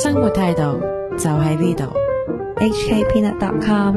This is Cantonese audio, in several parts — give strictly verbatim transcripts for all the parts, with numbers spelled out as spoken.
生活態度就喺呢度。 H K Peanut dot com。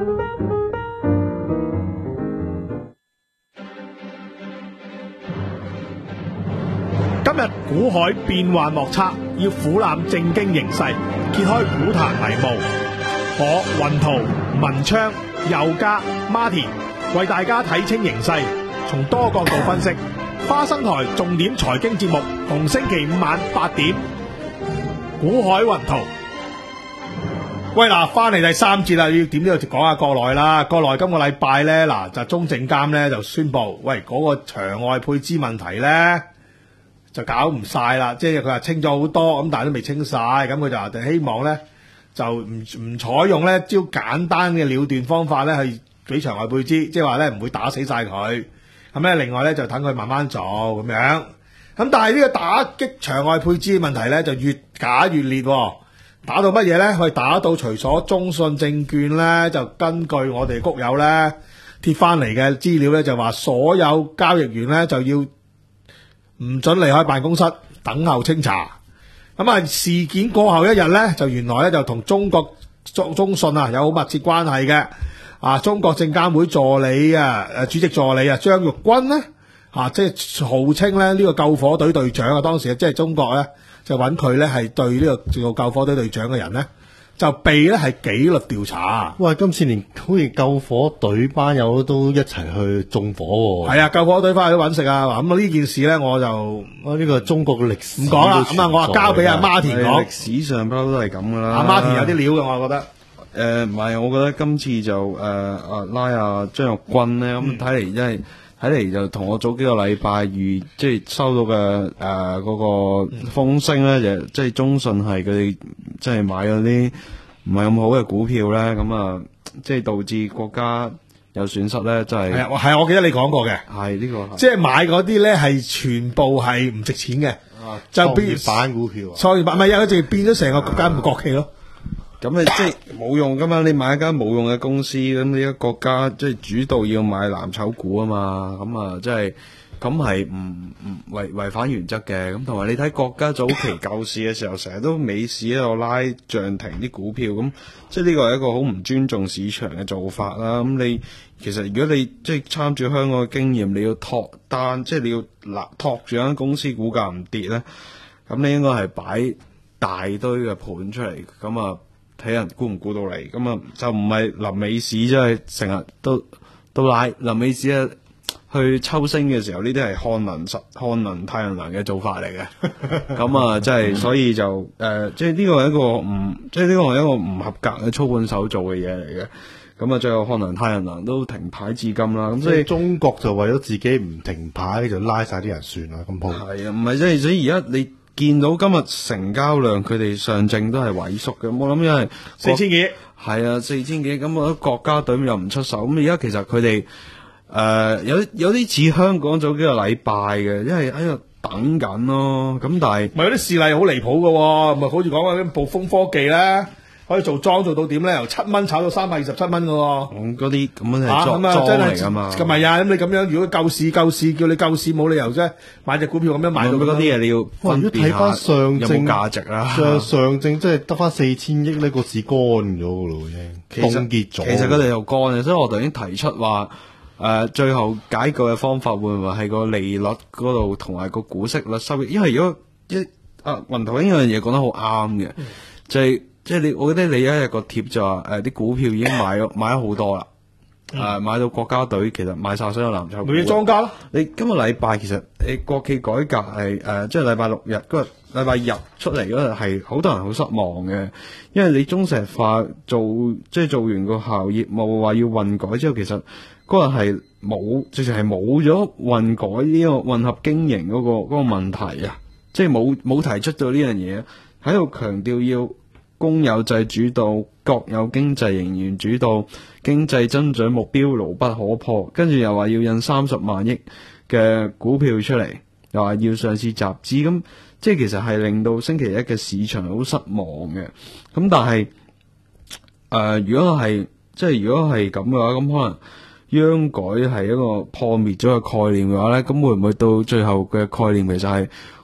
今日股海變幻莫測，要俯瞰正經形勢，揭開股壇迷霧。我雲圖、文昌、佑嘉、Martin 為大家睇清形勢，從多角度分析。花生台重點財經節目，逢星期五晚八點，股海雲圖。喂，嗱，翻嚟第三節啦，要點都要講下國內啦。國內今個禮拜咧，嗱就中證監咧就宣布，喂嗰、那個場外配資問題咧就搞唔晒啦，即係佢話清咗好多，咁但係都未清晒，咁佢就話就希望咧就唔唔採用咧招簡單嘅了斷方法咧去俾場外配資，即係話咧唔會打死晒佢。咁咧，另外咧就等佢慢慢做咁樣。咁但係呢個打擊場外配資嘅問題咧就越假越烈，打到乜嘢咧？佢打到除咗中信證券咧，就根據我哋谷友咧貼翻嚟嘅資料咧，就話所有交易員咧就要唔准離開辦公室，等候清查。咁啊，事件過後一日咧，就原來咧就同中國中中信啊有好密切關係嘅。啊！中國證監會助理啊，誒主席助理啊，張玉軍咧，啊，即係號稱咧呢個救火隊隊長啊，當時即係中國咧就揾佢咧係對呢個做救火隊隊長嘅人咧，就被咧係紀律調查。 喂，今次連好似救火隊班友都一齊去縱火喎。 係啊，救火隊翻去都揾食啊！咁啊呢件事咧，我就我呢個中國嘅歷史唔講啦。咁啊，我話交俾阿 Martin 講。 歷史上不嬲都係咁噶啦。 阿 Martin 有啲料嘅，我覺得。 誒唔係，我覺得今次就誒啊、呃、拉阿張玉軍咧，咁睇嚟因為睇嚟就同我早幾個禮拜預即係收到嘅誒嗰個風聲咧，就即係中信係佢哋即係買咗啲唔係咁好嘅股票咧，咁啊即係導致國家有損失咧，就係係啊，係我記得你講過嘅， 係呢個即係買嗰啲咧係全部係唔值錢嘅， 啊， 就變創業板股票啊， 創業板唔係啊，佢就變咗成個國家唔國企咯。 咁你即係冇用噶嘛？你買一間冇用嘅公司，咁你個國家即係主導要買藍籌股啊嘛？咁啊，即係咁係唔唔違違反原則嘅。咁同埋你睇國家早期救市嘅時候，成日都美市喺度拉漲停啲股票，咁即係呢個係一個好唔尊重市場嘅做法啦。咁你其實如果你即係參照香港嘅經驗，你要托單，即係你要嗱托住間公司股價唔跌咧，咁你應該係擺大堆嘅盤出嚟，咁啊。睇人估唔估到嚟，咁啊就唔係臨尾市，即係成日都都拉臨尾市啊，去抽升嘅時候，呢啲係漢能實漢能太陽能嘅做法嚟嘅。咁啊，即係所以就誒、呃，即係呢個係一個唔，即係呢個係一個唔合格嘅操盤手做嘅嘢嚟嘅。咁啊，最後漢能太陽能都停牌至今啦。咁所以中國就為咗自己唔停牌，就拉晒啲人算啦。咁鋪係啊，唔係即係所以而家你。見到今日成交量，佢哋上證都係萎縮嘅。我諗因為四千幾， 係啊，四千幾。咁我覺得國家隊又唔出手。咁而家其實佢哋誒有有啲似香港早幾個禮拜嘅，因為喺度等緊咯。咁但係咪有啲事例好離譜嘅，咪好似講緊啲暴風科技咧，可以做莊做到點咧？由七蚊炒到三百二十七蚊嘅。 咁嗰啲咁樣係莊咁啊， 莊真係嚟噶嘛？ 咁咪啊！咁你咁樣，如果救市救市，叫你救市冇理由啫，買隻股票咁樣買到嗰啲嘢你要分辨下睇翻上證有冇價值啦。 上上證即係得翻四千億呢個市乾咗嘅咯，已經其實凍結咗。 其實佢哋又乾嘅，所以我頭先提出話。誒、呃，最後解決嘅方法會唔會係個利率嗰度同埋個股息率收益？因為如果一啊雲頭呢樣嘢講得好啱嘅，嗯、就係即係你，我覺得你一日個貼就話誒啲股票已經買咗買咗好多啦，誒、嗯呃、買到國家隊其實買晒所有藍籌股。 咪要莊家咯？ 你今個禮拜其實你國企改革係誒，即係禮拜六日嗰日禮拜日出嚟嗰日係好多人好失望嘅，因為你中石化做即係做完個校業務話要混改之後，其實。嗰日係冇，直情係冇咗混改呢個混合經營嗰、嗰個嗰、嗰個問題啊！即係冇冇提出到呢樣嘢，喺度強調要公有制主導、國有經濟仍然主導、經濟增長目標牢不可破，跟住又話要印三十萬億嘅股票出嚟，又話要上市集資，咁即係其實係令到星期一嘅市場好失望嘅。咁但係誒、呃，如果係即係如果係咁嘅話，咁可能。央改係一個破滅咗嘅概念嘅話咧，咁會唔會到最後嘅概念其實係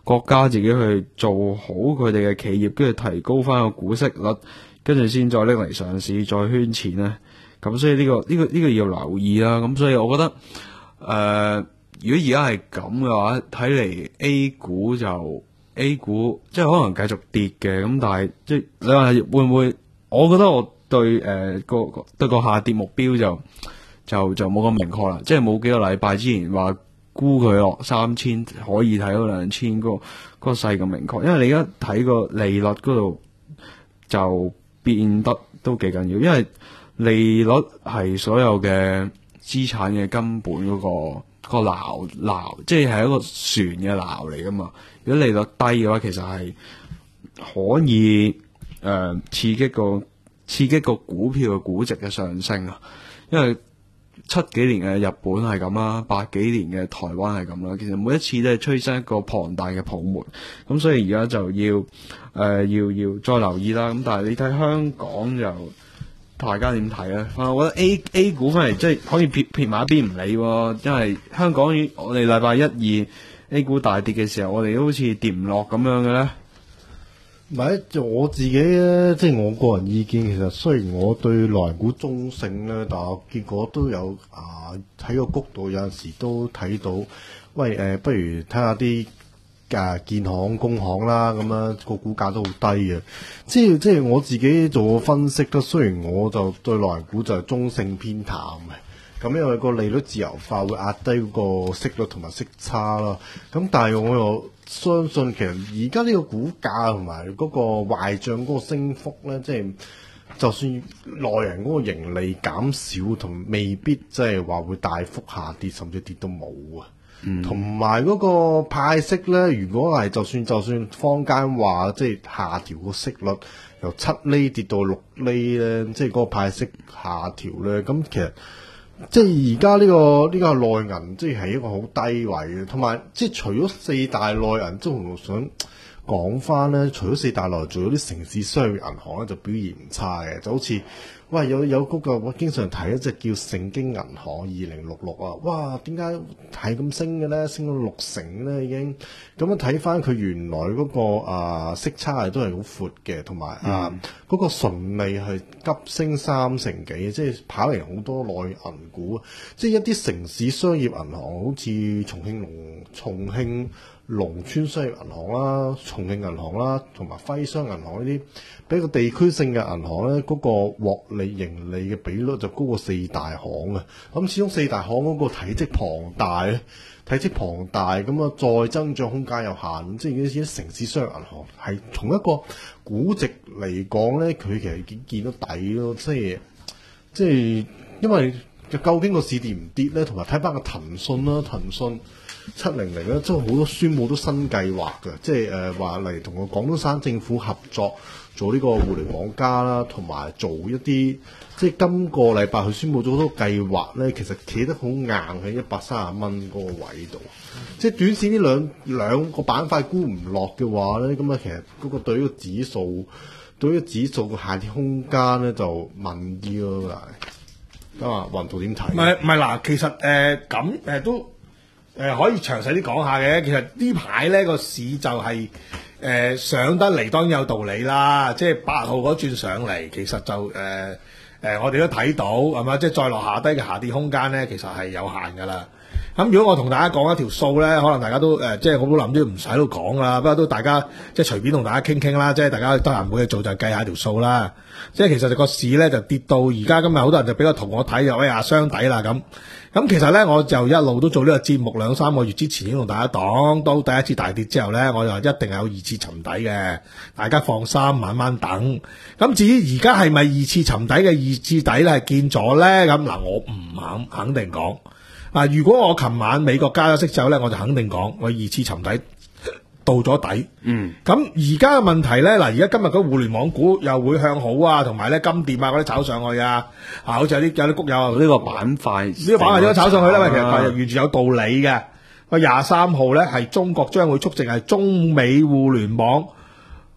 國家自己去做好佢哋嘅企業，跟住提高翻個股息率，跟住先再拎嚟上市，再圈錢咧。咁所以呢、呢個呢、呢個呢、呢個要留意啦。咁所以我覺得，誒、呃，如果而家係咁嘅話，睇嚟 A 股就 A 股即係可能繼續跌嘅。咁但係即係你話會唔會？我覺得我對誒、呃、個對個下跌目標就就就冇咁明確啦。即係冇幾個禮拜之前話估佢落三千可以睇到兩千嗰個勢咁明確。因為你而家睇個利率嗰度就變得都幾緊要，因為利率係所有嘅資產嘅根本嗰、嗰個、嗰個錨錨，即係係一個船嘅錨嚟噶嘛。如果利率低嘅話，其實係可以誒、呃、刺激個刺激個股票嘅估值嘅上升啊。因為七幾年嘅日本係咁啦，八幾年嘅台灣係咁啦。其實每一次都係催生一個龐大嘅泡沫，咁所以而家就要誒、呃、要要再留意啦。咁但係你睇香港就。大家點睇咧？啊，我覺得 A A 股翻嚟即係可以撇撇埋一邊唔理喎，因為香港我哋禮拜一二 A 股大跌嘅時候，我哋都好似跌唔落咁樣嘅咧。 唔係，就我自己咧，即係我個人意見。其實雖然我對內銀股中性咧，但係結果都有啊喺個谷度有陣時都睇到，喂誒、呃，不如睇下啲。誒建行、工行啦，咁樣個股價都好低嘅。即係即係我自己做個分析啦。雖然我就對內銀股就係中性偏淡嘅，咁因為個利率自由化會壓低嗰個息率同埋息差啦。咁但係我又相信其實而家呢個股價同埋嗰個壞帳嗰個升幅咧，即係就算內銀嗰個盈利減少，同未必即係話會大幅下跌，甚至跌到冇啊。同埋嗰個派息咧，如果係就算就算坊間話即係下調個息率由七厘跌到六厘咧，即係嗰個派息下調咧，咁其實即係而家呢個呢、呢個內銀即係係一個好低位嘅，同埋即係除咗四大內銀，即係我想講翻咧，除咗四大內銀，仲有啲城市商業銀行咧就表現唔差嘅，就好似。喂，有有嗰個我經常睇一隻叫盛京銀行二零六六啊，哇，點解係咁升嘅咧？升到六成咧已經，咁樣睇翻佢原來嗰、嗰個啊息差係都係好闊嘅，同埋啊嗰、嗰個純利係急升三成幾，即係跑贏好多內銀股，即係一啲城市商業銀行，好似重慶農重慶農村商業銀行啦、重慶銀行啦，同埋徽商銀行呢啲，比較地區性嘅銀行咧，嗰、嗰個獲利盈利嘅比率就高過四大行啊！咁始終四大行嗰個體積龐大咧，體積龐大咁啊，再增長空間有限，即係呢啲城市商業銀行係從一個估值嚟講咧，佢其實已經見到底咯，即係即係因為究竟個市跌唔跌咧，同埋睇翻個騰訊啦，騰訊。七零零咧，即係好多宣佈都新計劃嘅，即係誒話嚟同個廣東省政府合作做呢個互聯網加啦，同埋做一啲即係今個禮拜佢宣佈咗好多計劃咧，其實企得好硬喺一百三十蚊嗰個位度。即係短線呢兩兩個板塊沽唔落嘅話咧，咁啊其實嗰個對於個指數對於個指數嘅下跌空間咧就問啲咯，咁啊雲圖點睇？ 唔係唔係嗱，其實誒咁誒都。誒、呃、可以詳細啲講下嘅，其實呢排咧個市就係、是、誒、呃、上得嚟當然有道理啦，即係八號嗰轉上嚟，其實就誒誒、呃呃、我哋都睇到係嘛，即係再落下低嘅下跌空間咧，其實係有限㗎啦。咁如果我同大家講一條數咧，可能大家都誒、呃、即係我都諗住唔使都講啦，不過都大家即係隨便同大家傾傾啦，即係大家得閒冇嘢做就計下條數啦。即係其實個市咧就跌到而家今日好多人就比較同我睇就哎呀雙底啦咁。咁其實咧，我就一路都做呢個節目兩三個月之前已經同大家講，到第一次大跌之後咧，我就一定係有二次沉底嘅，大家放心，慢慢等。咁至於而家係咪二次沉底嘅二次底咧係見咗咧？咁嗱，我唔肯肯定講。嗱，如果我琴晚美國加咗息之後咧，我就肯定講我二次沉底到咗底。嗯。咁而家嘅問題咧，嗱，而家今日嗰互聯網股又會向好啊，同埋咧金店啊嗰啲炒上去啊，啊，好似有啲有啲谷友呢個板塊，呢個板塊點解炒上去咧？因為其實完全有道理嘅。個廿三號咧係中國將會促成係中美互聯網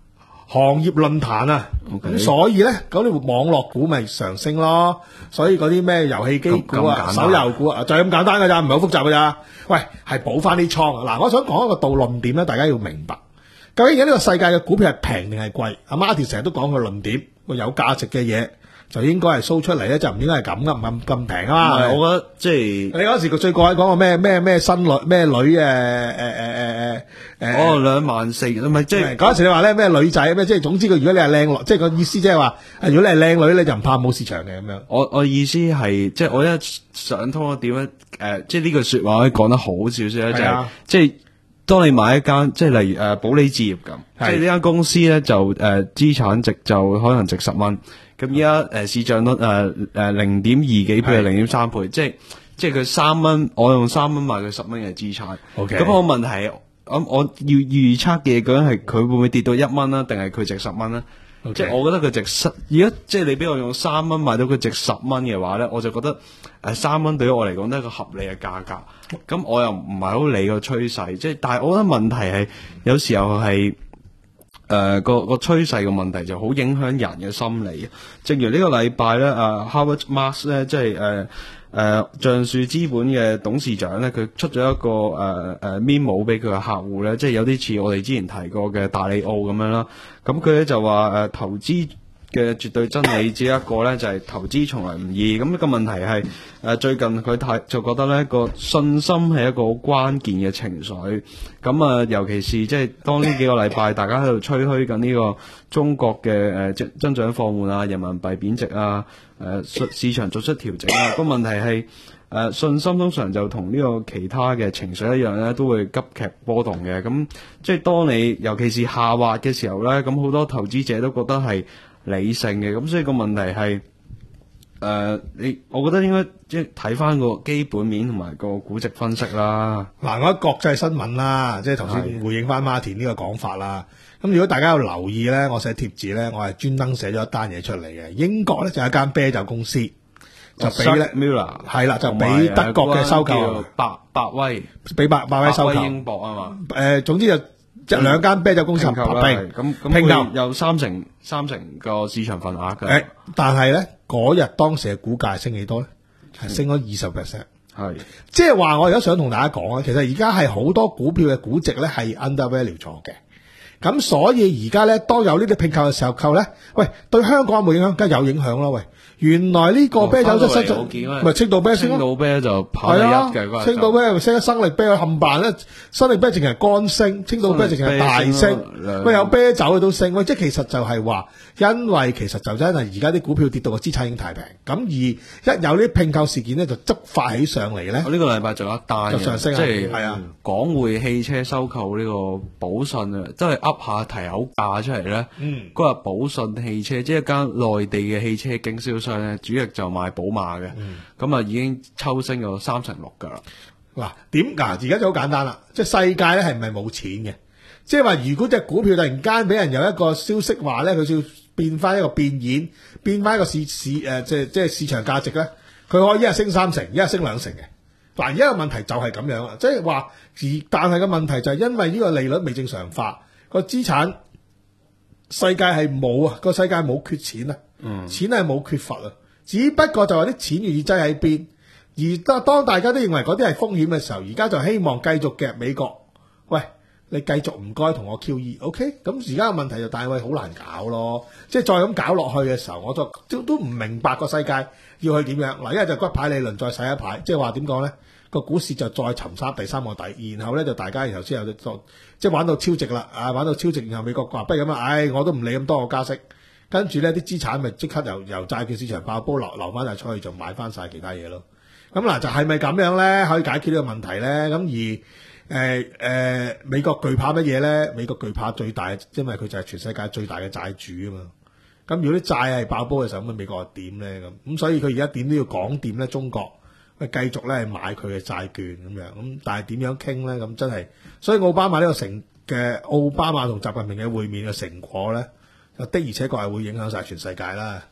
行業論壇啊，咁 Okay. 所以咧嗰啲網絡股咪上升咯，所以嗰啲咩遊戲機股啊、手遊股啊，就係咁簡單㗎咋，唔係好複雜㗎咋。喂，係補翻啲倉啊！嗱，我想講一個導論點咧，大家要明白，究竟而家呢個世界嘅股票係平定係貴？阿 Martin 成日都講個論點，個有價值嘅嘢就應該係 show 出嚟咧，就唔應該係咁噶，唔咁咁平啊嘛。 我覺得即係你嗰時個最過癮講個咩咩咩新女咩女誒誒誒誒誒誒， 哦兩萬四，唔係即係嗰時你話咧咩女仔咩，即係總之佢如果你係靚女，即係個意思即係話，如果你係靚女你就唔怕冇市場嘅咁樣。 我我意思係即係我一想通咗點樣誒，即係呢句説話可以講得好少少咧，就係即係。當你買一間即係例如誒保利置業咁，即係呢間公司咧就誒資產值就可能值十蚊，咁依家誒市賬率誒誒零點二幾倍，零點三倍，即係即係佢三蚊，我用三蚊買佢十蚊嘅資產。 OK， 咁我問題咁我要預測嘅究竟係佢會唔會跌到一蚊啦，定係佢值十蚊咧？即係我覺得佢值十，而家即係你俾我用三蚊買到佢值十蚊嘅話咧，我就覺得誒三蚊對於我嚟講都係一個合理嘅價格。咁我又唔係好理個趨勢，即係但係我覺得問題係有時候係誒個個趨勢嘅問題就好影響人嘅心理。正如呢個禮拜咧，誒 Howard Marks 咧，即係誒誒橡樹資本嘅董事長咧，佢出咗一個誒誒 memo 俾佢嘅客戶咧，即係有啲似我哋之前提過嘅大利奧咁樣啦。咁佢咧就話誒、呃、投資嘅絕對真理只有一個咧，就係、是、投資從來唔易。咁、那個問題係誒、呃、最近佢太就覺得咧個信心係一個好關鍵嘅情緒。咁啊、呃，尤其是即係當呢幾個禮拜大家喺度吹噓緊呢個中國嘅誒增增長放緩啊、人民幣貶值啊、誒、呃、市市場作出調整啊。個問題係誒、呃、信心通常就同呢個其他嘅情緒一樣咧，都會急劇波動嘅。咁即係當你尤其是下滑嘅時候咧，咁好多投資者都覺得係理性嘅。咁所以個問題係誒、呃、你，我覺得應該即係睇翻個基本面同埋個估值分析啦。 嗱，我喺國際新聞啦，即係頭先回應翻 Martin 呢個講法啦。咁如果大家有留意咧，我寫貼紙咧，我係專登寫咗一單嘢出嚟嘅。英國咧就有一間啤酒公司，就俾咧係啦，就俾德國嘅收購， 百百威， 俾百百威收購英國啊嘛。 誒、呃，總之就即係兩間啤酒公司合併， 咁咁拼購有三成三成個市場份額嘅。 誒，但係咧嗰日當時嘅股價升幾多咧？係升咗二十 percent。係，即係話我而家想同大家講啊，其實而家係好多股票嘅估值咧係 undervalue 咗嘅。咁所以而家咧，當有呢啲併購嘅時候購咧，喂，對香港有冇影響？梗係有影響咯，喂。原來呢個啤酒即係升，咪青島啤升咯，青島啤就跑第一嘅，青島啤咪升咗生力啤去冚唪咧，生力啤淨係乾升，青島啤淨係大升，喂有啤酒佢都升，喂即係其實就係話，因為其實就真係而家啲股票跌到個資產已經太平，咁而一有呢啲併購事件咧，就觸發起上嚟咧。呢個禮拜仲有一單就上升，即係係啊，港匯汽車收購呢個寶信啊，真係噏下提口價出嚟咧。嗯，嗰日寶信汽車即係一間內地嘅汽車經銷商。主力就賣寶馬嘅，咁啊、嗯、已經抽升咗三成六噶啦。嗱，點嗱？而家就好簡單啦，即係世界咧係唔係冇錢嘅？即係話如果隻股票突然間俾人有一個消息話咧，佢要變翻一個變現，變翻一個市市誒、呃，即係即係市場價值咧，佢可以一日升三成，一日升兩成嘅。嗱，而家個問題就係咁樣啦，即係話而但係個問題就係因為呢個利率未正常化，個資產世界係冇啊，個世界冇缺錢啊。嗯，錢係冇缺乏啊，只不過就話啲錢願意擠喺邊，而當當大家都認為嗰啲係風險嘅時候，而家就希望繼續夾美國。喂，你繼續唔該同我 Q E，OK？ 咁而家嘅問題就大衛好難搞咯，即係再咁搞落去嘅時候，我就都都唔明白個世界要去點樣。嗱，一係就骨牌理論再洗一牌，即係話點講咧？個股市就再尋三第三個底，然後咧就大家然後之後就即係玩到超值啦，啊玩到超值，然後美國話不如咁啊，唉我都唔理咁多個加息。跟住呢啲資產咪即刻由由債券市場爆煲流流翻晒出去，就買翻晒其他嘢咯。咁嗱就係咪咁樣咧？可以解決呢個問題咧？咁而誒誒、呃呃、美國懼怕乜嘢咧？美國懼怕最大，因為佢就係全世界最大嘅債主啊嘛。咁如果啲債係爆煲嘅時候，咁美國又點咧？咁咁所以佢而家點都要講掂咧，中國去繼續咧買佢嘅債券咁樣。咁但係點樣傾咧？咁真係，所以奧巴馬呢個成嘅奧巴馬同習近平嘅會面嘅成果咧。的而且確係會影響晒全世界啦。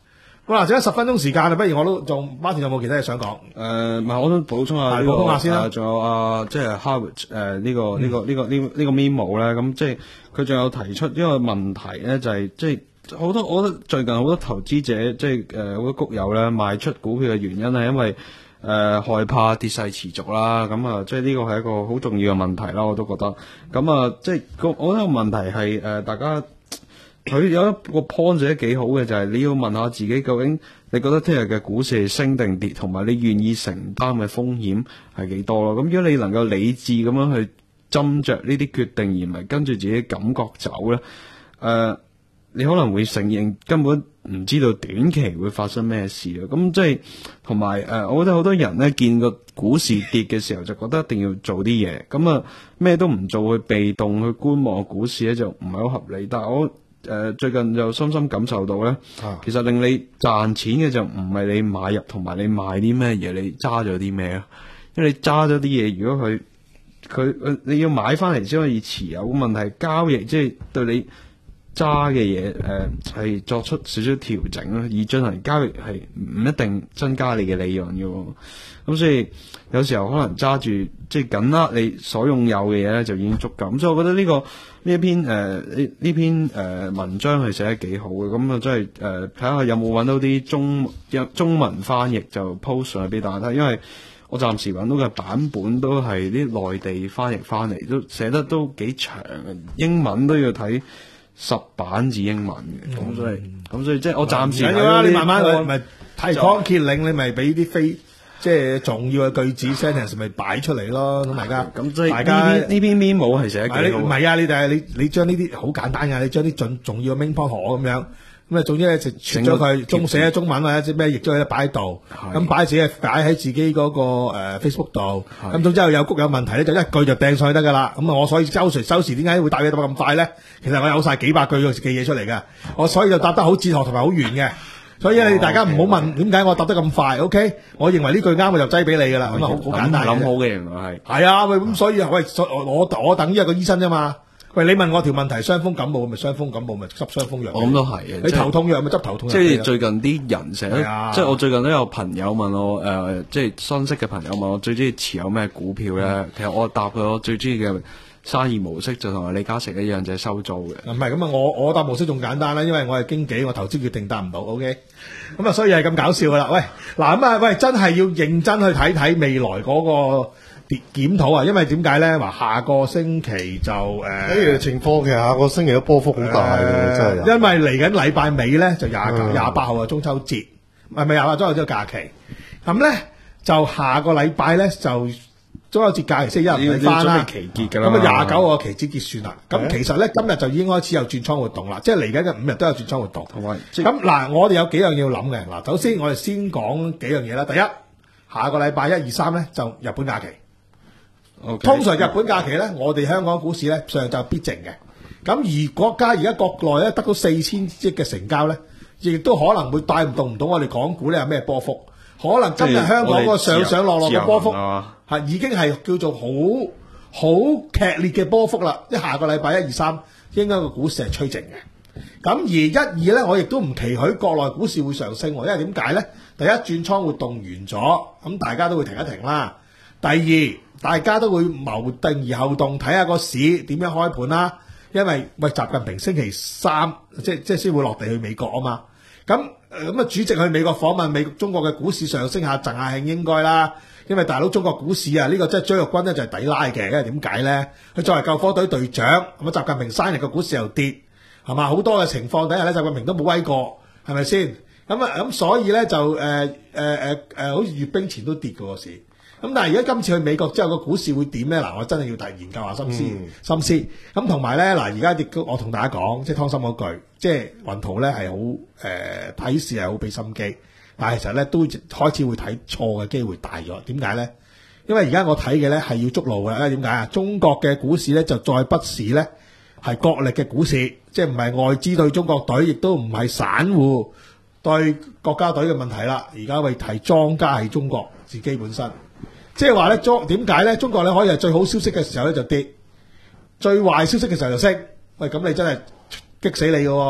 好啦，剩咗十分鐘時間啦，不如我都仲Martin有冇其他嘢想講？ 誒，唔係，我想補充下呢個， 補充下先啦。 仲有啊，即係 Harvard 誒呢個呢個呢個呢呢個 memo 咧，咁即係佢仲有提出一個問題咧，就係即係好多，我覺得最近好多投資者即係誒好多谷友咧賣出股票嘅原因係因為誒害怕跌勢持續啦，咁啊即係呢個係一個好重要嘅問題啦，我都覺得。咁啊即係個我覺得個問題係誒大家。佢有一個 point 寫得幾好嘅，就係、是、你要問下自己，究竟你覺得聽日嘅股市係升定跌，同埋你願意承擔嘅風險係幾多咯？咁如果你能夠理智咁樣去斟酌呢啲決定，而唔係跟住自己感覺走咧，誒、呃，你可能會承認根本唔知道短期會發生咩事咯。咁即係同埋誒，我覺得好多人咧見個股市跌嘅時候，就覺得一定要做啲嘢，咁啊咩都唔做去被動去觀望股市咧，就唔係好合理。但係我誒、呃，最近就深深感受到咧，啊、其實令你賺錢嘅就唔係你買入同埋你賣啲咩嘢，你揸咗啲咩啊？因為你揸咗啲嘢，如果佢佢你要買翻嚟先可以持有，問題交易即係對你揸嘅嘢誒係作出少少調整啦，而進行交易係唔一定增加你嘅利潤嘅。咁所以有時候可能揸住即係緊握你所擁有嘅嘢咧，就已經足夠。咁所以我覺得呢、這個呢一篇誒呢呢篇誒、呃、文章係寫得幾好嘅。咁啊，即係誒睇下有冇揾到啲中中文翻譯就 post 上去俾大家睇。因為我暫時揾到嘅版本都係啲內地翻譯翻嚟，都寫得都幾長嘅，英文都要睇十版字英文嘅。咁、嗯、所以咁、嗯、所以即係我暫時睇啦。 你慢慢去咪提綱挈領，你咪俾啲非。即係重要嘅句子 sentence 咪擺出嚟咯，咁大家咁即係大家呢篇 memo 係寫得幾好。 唔係啊，你哋你你將呢啲好簡單㗎，你將啲重重要嘅 main point 咁樣，咁啊總之咧就傳咗佢中寫咗中文或者咩譯咗佢擺喺度，咁擺自己擺喺自己嗰個誒 Facebook 度，咁總之有谷有問題咧就一句就掟上去得㗎啦。咁啊我所以周時周時點解會答嘢答咁快咧？其實我有晒幾百句嘅嘢出嚟㗎，我所以就答得好哲學同埋好圓嘅。所以你大家唔好問點解我答得咁快 ，OK？我認為呢句啱我就擠俾你噶啦，咁啊好好簡單嘅。 諗好嘅原來係係啊，喂咁所以喂，我我我等於一個醫生啫嘛。喂，你問我條問題，傷風感冒咪傷風感冒咪執傷風藥。 我諗都係嘅。 你頭痛藥咪執頭痛藥。 即係最近啲人成日，即係我最近都有朋友問我，誒，即係新識嘅朋友問我最中意持有咩股票咧？其實我答佢我最中意嘅生意模式就同李嘉誠一樣，就係收租嘅。 唔係咁啊，我我答模式仲簡單啦，因為我係經紀，我投資決定答唔到 ，OK？咁啊，所以係咁搞笑噶啦。喂，嗱咁啊，喂，真係要認真去睇睇未來嗰個檢討啊，因為點解咧？話下個星期就誒，呢個情況其實下個星期嘅波幅好大嘅，真係。 因為嚟緊禮拜尾咧，就廿九、廿八號啊，中秋節，唔係咪廿八中秋節假期？咁咧就下個禮拜咧就。中秋節假期星期一唔使翻啦，咁啊廿九個期指結算啦。咁其實咧今日就已經開始有轉倉活動啦，即係嚟緊嘅五日都有轉倉活動。咁嗱，我哋有幾樣要諗嘅。嗱，首先我哋先講幾樣嘢啦。第一，下個禮拜一二三咧就日本假期。Okay, 通常日本假期咧，我哋香港股市咧上晝必靜嘅。咁而國家而家國內咧得到四千億嘅成交咧，亦都可能會帶唔動唔到我哋港股咧有咩波幅。可能今日香港個上上落落嘅波幅係已經係叫做好好劇烈嘅波幅啦。即係下個禮拜一二三應該個股市係趨靜嘅。咁而一二咧，我亦都唔期許國內股市會上升，因為點解咧？第一，轉倉活動完咗，咁大家都會停一停啦。第二，大家都會謀定而後動，睇下個市點樣開盤啦。因為喂，習近平星期三即係即係先會落地去美國啊嘛。咁咁啊，主席去美國訪問美國中國嘅股市上升下贈下慶應該啦，因為大佬中國股市啊，呢、這個即係張玉軍咧就係抵拉嘅，因為點解咧？佢作為救火隊隊長，咁啊習近平生日嘅股市又跌，係嘛？好多嘅情況底下咧，習近平都冇威過，係咪先？咁啊咁所以咧就誒誒誒誒，好似閱兵前都跌嘅個市。咁但係而家今次去美國之後個股市會點咧？嗱，我真係要大研究下心思、嗯、心思。咁同埋咧，嗱而家亦都我同大家講，即係湯心嗰句，即係雲圖咧係好誒睇市係好俾心機，但係其實咧都開始會睇錯嘅機會大咗。點解咧？因為而家我睇嘅咧係要捉路嘅。因為點解啊？中國嘅股市咧就再不是咧係國力嘅股市，即係唔係外資對中國隊，亦都唔係散戶對國家隊嘅問題啦。而家會睇莊家係中國自己本身。即係話咧，中點解咧？中國咧可以係最好消息嘅時候咧就跌，最壞消息嘅時候就升。喂，咁你真係激死你嘅喎！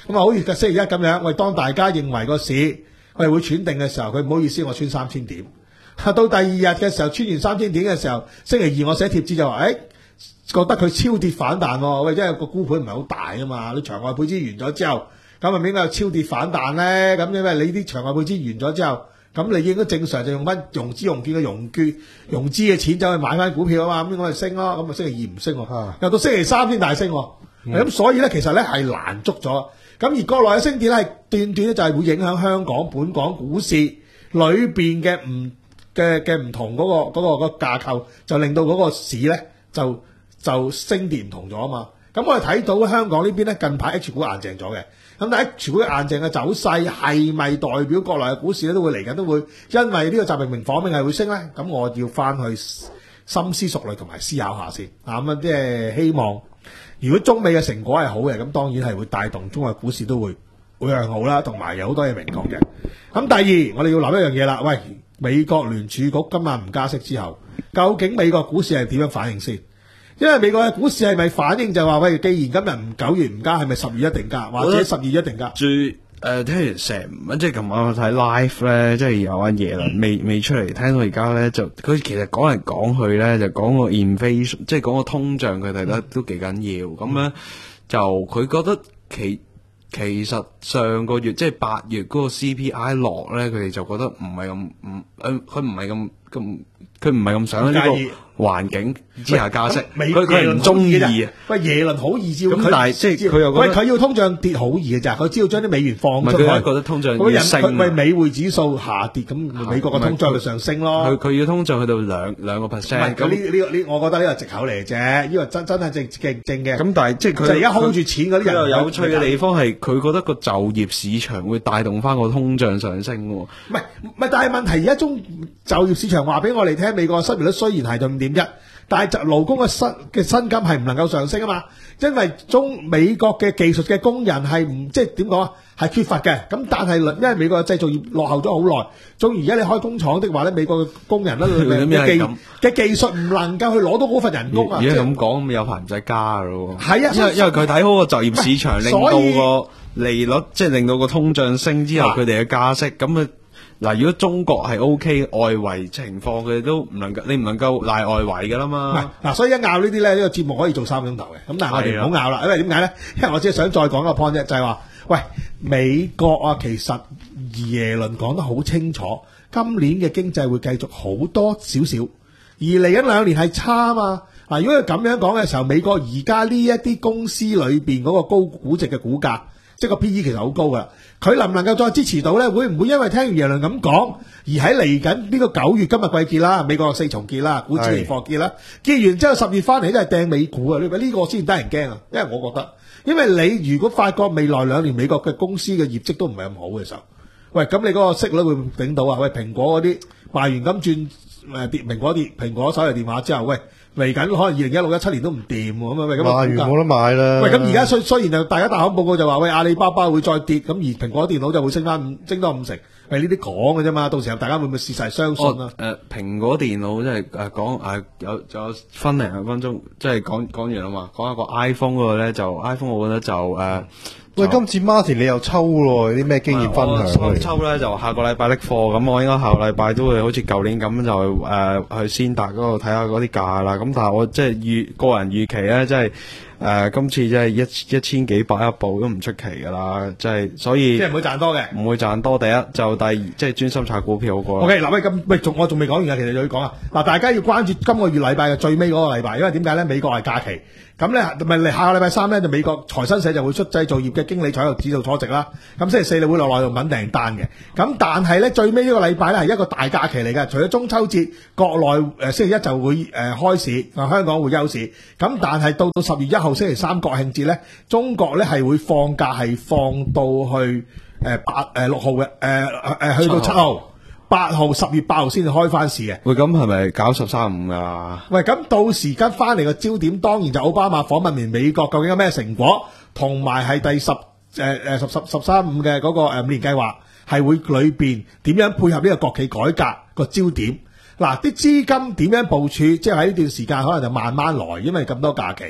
咁啊，好似個星期一咁樣，喂，當大家認為個市喂會喘定嘅時候，佢唔好意思，我穿三千點。到第二日嘅時候，穿完三千點嘅時候，星期二我寫貼紙就話，誒、欸，覺得佢超跌反彈喎，喂，因為個沽盤唔係好大啊嘛，你場外配資完咗之後，咁係咪應該有超跌反彈咧？咁因為你啲場外配資完咗之後，咁你應該正常就用翻融資融券嘅融券融資嘅錢走去買翻股票啊嘛，咁應該係升咯。咁啊星期二唔升喎，又到星期三先大升喎。咁、嗯、所以咧，其實咧係難捉咗。咁而國內嘅升跌咧係斷斷咧就係會影響香港本港股市裏邊嘅唔嘅嘅唔同嗰、嗰個嗰、嗰個嗰個架構，就令到嗰個市咧就就升跌唔同咗啊嘛。咁我哋睇到香港呢邊咧近排 H 股硬淨咗嘅，咁但係 H 股硬淨嘅走勢係咪代表國內嘅股市咧都會嚟緊都會因為呢個習近平訪美係會升咧？咁我要翻去深思熟慮同埋思考下先啊。咁啊即係希望，如果中美嘅成果係好嘅，咁當然係會帶動中國股市都會會向好啦，同埋有好多嘢明確嘅。咁第二，我哋要諗一樣嘢啦，喂，美國聯儲局今晚唔加息之後，究竟美國股市係點樣反應先？因為美國嘅股市係咪反應就話喂，既然今日唔九月唔加，係咪十月一定加，或者十二月一定加？最誒聽完成即係琴晚我睇 live 咧，即係有阿耶倫未未出嚟，聽到而家咧就佢其實講嚟講去咧就講個 inflation，即係講個通脹，佢哋咧都幾緊要。咁咧、嗯、就佢覺得其其實上個月即係八月嗰個 C P I 落咧，佢哋就覺得唔係咁唔誒，佢唔係咁咁。佢唔係咁想呢個環境之下加息，佢佢唔中意啊！ 喂，耶倫好易招， 咁但係即係佢又喂佢要通脹跌好易嘅咋，佢只要將啲美元放出去， 佢覺得通脹要升， 佢為美匯指數下跌，咁美國嘅通脹就上升咯。 佢佢要通脹去到兩兩個 percent， 咁呢呢個呢，我覺得呢個係藉口嚟嘅啫，呢個真真係正正正嘅。 咁但係即係佢就而家 hold 住錢嗰啲人， 又有趣嘅地方係佢覺得個就業市場會帶動翻個通脹上升喎。唔係唔係，但係問題而家中就業市場話俾我哋聽，美國嘅失業率雖然係到五點一，但係就勞工嘅薪嘅薪金係唔能夠上升啊嘛，因為中美國嘅技術嘅工人係唔即係點講啊，係缺乏嘅。咁但係因為美國嘅製造業落後咗好耐，仲而家你開工廠的話咧，美國嘅工人咧嘅技嘅技術唔能夠去攞到嗰份人工啊。 而家咁講，咁有排唔使加噶咯。 係啊， 因為因為佢睇好個就業市場，令到個利率即係令到個通脹升之後，佢哋嘅加息咁啊。嗱，如果中國係 O K， 外圍情況佢哋都唔能夠，你唔能夠賴外圍噶啦嘛。嗱，所以一拗呢啲咧，呢、呢個節目可以做三個鐘頭嘅。咁但係我哋唔好拗啦，因為點解咧？因為我只係想再講一個 point 啫，就係話，喂，美國啊，其實耶倫講得好清楚，今年嘅經濟會繼續好多少少，而嚟緊兩年係差啊嘛。嗱，如果佢咁樣講嘅時候，美國而家呢一啲公司裏邊嗰個高估值嘅股價，即係個 P E 其實好高噶，佢能唔能夠再支持到咧？會唔會因為聽完耶倫咁講，而喺嚟緊呢個九月今日季結啦，美國四重結啦，股指期貨結啦，結完之後十月翻嚟都係掟美股啊！呢個呢個先得人驚啊！因為我覺得，因為你如果發覺未來兩年美國嘅公司嘅業績都唔係咁好嘅時候，喂，咁你嗰個息率會唔會頂到啊？喂，蘋果嗰啲賣完咁轉誒跌，蘋果跌，蘋果手提電話之後，喂。嚟緊可能二零一六一七年都唔掂喎，咁啊，喂，咁賣完冇得買啦。 喂，咁而家雖雖然就大家大行報告就話，喂，阿里巴巴會再跌，咁而蘋果電腦就會升翻五，升多五成。係呢啲講嘅啫嘛，到時候大家會唔會事實相信啊？誒、呃，蘋果電腦即係誒講誒有仲有分零兩分鐘，即係講講完啦嘛，講一個 iPhone 嗰個咧就 iPhone 我覺得就誒。呃喂，今次 Martin 你又抽咯，有啲咩經驗分享？ 我抽咧就下個禮拜拎貨，咁我應該下個禮拜都會好似舊年咁就誒、呃、去先達嗰度睇下嗰啲價啦。咁但係我即係預個人預期咧，即係誒今次即係一一千幾百一部都唔出奇噶啦，即係所以即係唔會賺多嘅，唔會賺多。第一就第二即係專心炒股票好過。O K，嗱喂，咁喂，仲我仲未講完啊，其實又要講啊。嗱，大家要關注今個月禮拜嘅最尾嗰個禮拜，因為點解咧？美國係假期。咁咧，咪嚟下個禮拜三咧，就美國財新社就會出製造業嘅經理喺度指導初值啦。咁星期四你會落內用品訂單嘅。咁但係咧，最尾呢個禮拜咧係一個大假期嚟嘅。除咗中秋節，國內誒星期一就會誒開市，啊香港會休市。咁但係到到十月一號星期三國慶節咧，中國咧係會放假，係放到去誒八誒六號嘅誒誒去到七號。八號十月八號先至開翻市嘅。喂，咁係咪搞十三五噶？喂， 咁到時跟翻嚟個焦點，當然就奧巴馬訪問完美國究竟有咩成果，同埋係第十誒誒十十十三五嘅嗰個誒五年計劃，係會裏邊點樣配合呢個國企改革個焦點。嗱，啲資金點樣部署，即係喺呢段時間可能就慢慢來，因為咁多假期。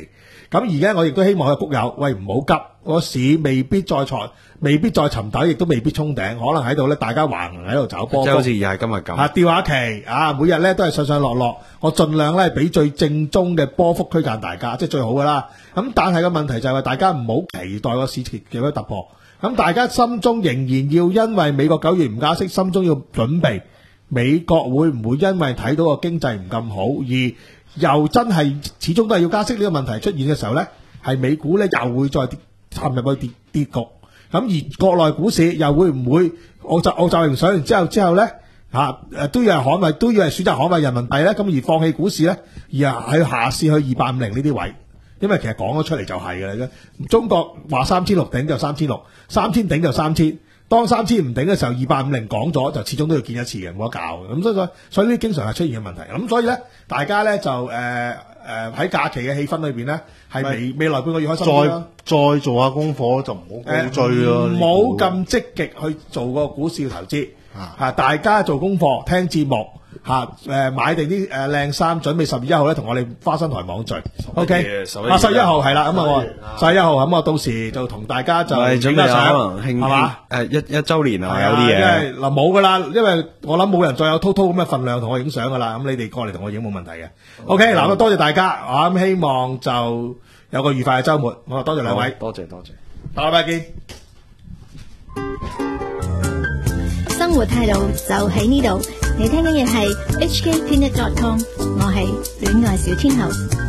咁而家我亦都希望佢谷友，喂唔好急，個市未必再挫，未必再沉底，亦都未必衝頂，可能喺度咧，大家橫行喺度走波幅， 即係好似又係今日咁啊，吊下期啊，每日咧都係上上落落，我盡量咧俾最正宗嘅波幅區間大家，即係最好噶啦。咁但係個問題就係話，大家唔好期待個市嘅嘅突破。咁大家心中仍然要因為美國九月唔加息，心中要準備美國會唔會因為睇到個經濟唔咁好，而又真係始終都係要加息呢個問題出現嘅時候呢，係美股呢又會再跌陷入去跌跌局。咁而國內股市又會唔會澳洲澳洲人上完之後之後呢，嚇誒都要係捍衞，都要係選擇捍衞人民幣呢，咁而放棄股市呢，而係喺下試去二八五零呢啲位。因為其實講咗出嚟就係嘅啦，中國話三千六頂就三千六，三千頂就三千。當三千唔頂嘅時候，二八五零講咗就始終都要見一次嘅，冇得教嘅。咁所以所以呢啲經常係出現嘅問題。咁所以咧，大家咧就誒誒喺假期嘅氣氛裏邊咧，係未未來半個月開心啲啦。 再再做下功課就唔好高追咯， 唔好咁積極去做個股市嘅投資。嚇，大家做功課，聽節目。嚇誒買定啲誒靚衫，準備十月一號咧同我哋花生台網聚。O K，啊十一號係啦，咁啊十一號咁我到時就同大家就準備可能慶係誒一一週年啊，有啲嘢。 因為嗱冇噶啦，因為我諗冇人再有滔滔咁嘅份量同我影相噶啦。咁你哋過嚟同我影冇問題嘅。O K，嗱咁多謝大家，我咁希望就有個愉快嘅週末。我多謝兩位， 多謝多謝， 下禮拜見。 生活態度就喺呢度，你聽緊嘅係 H K Peanut dot com， 我係戀愛小天后。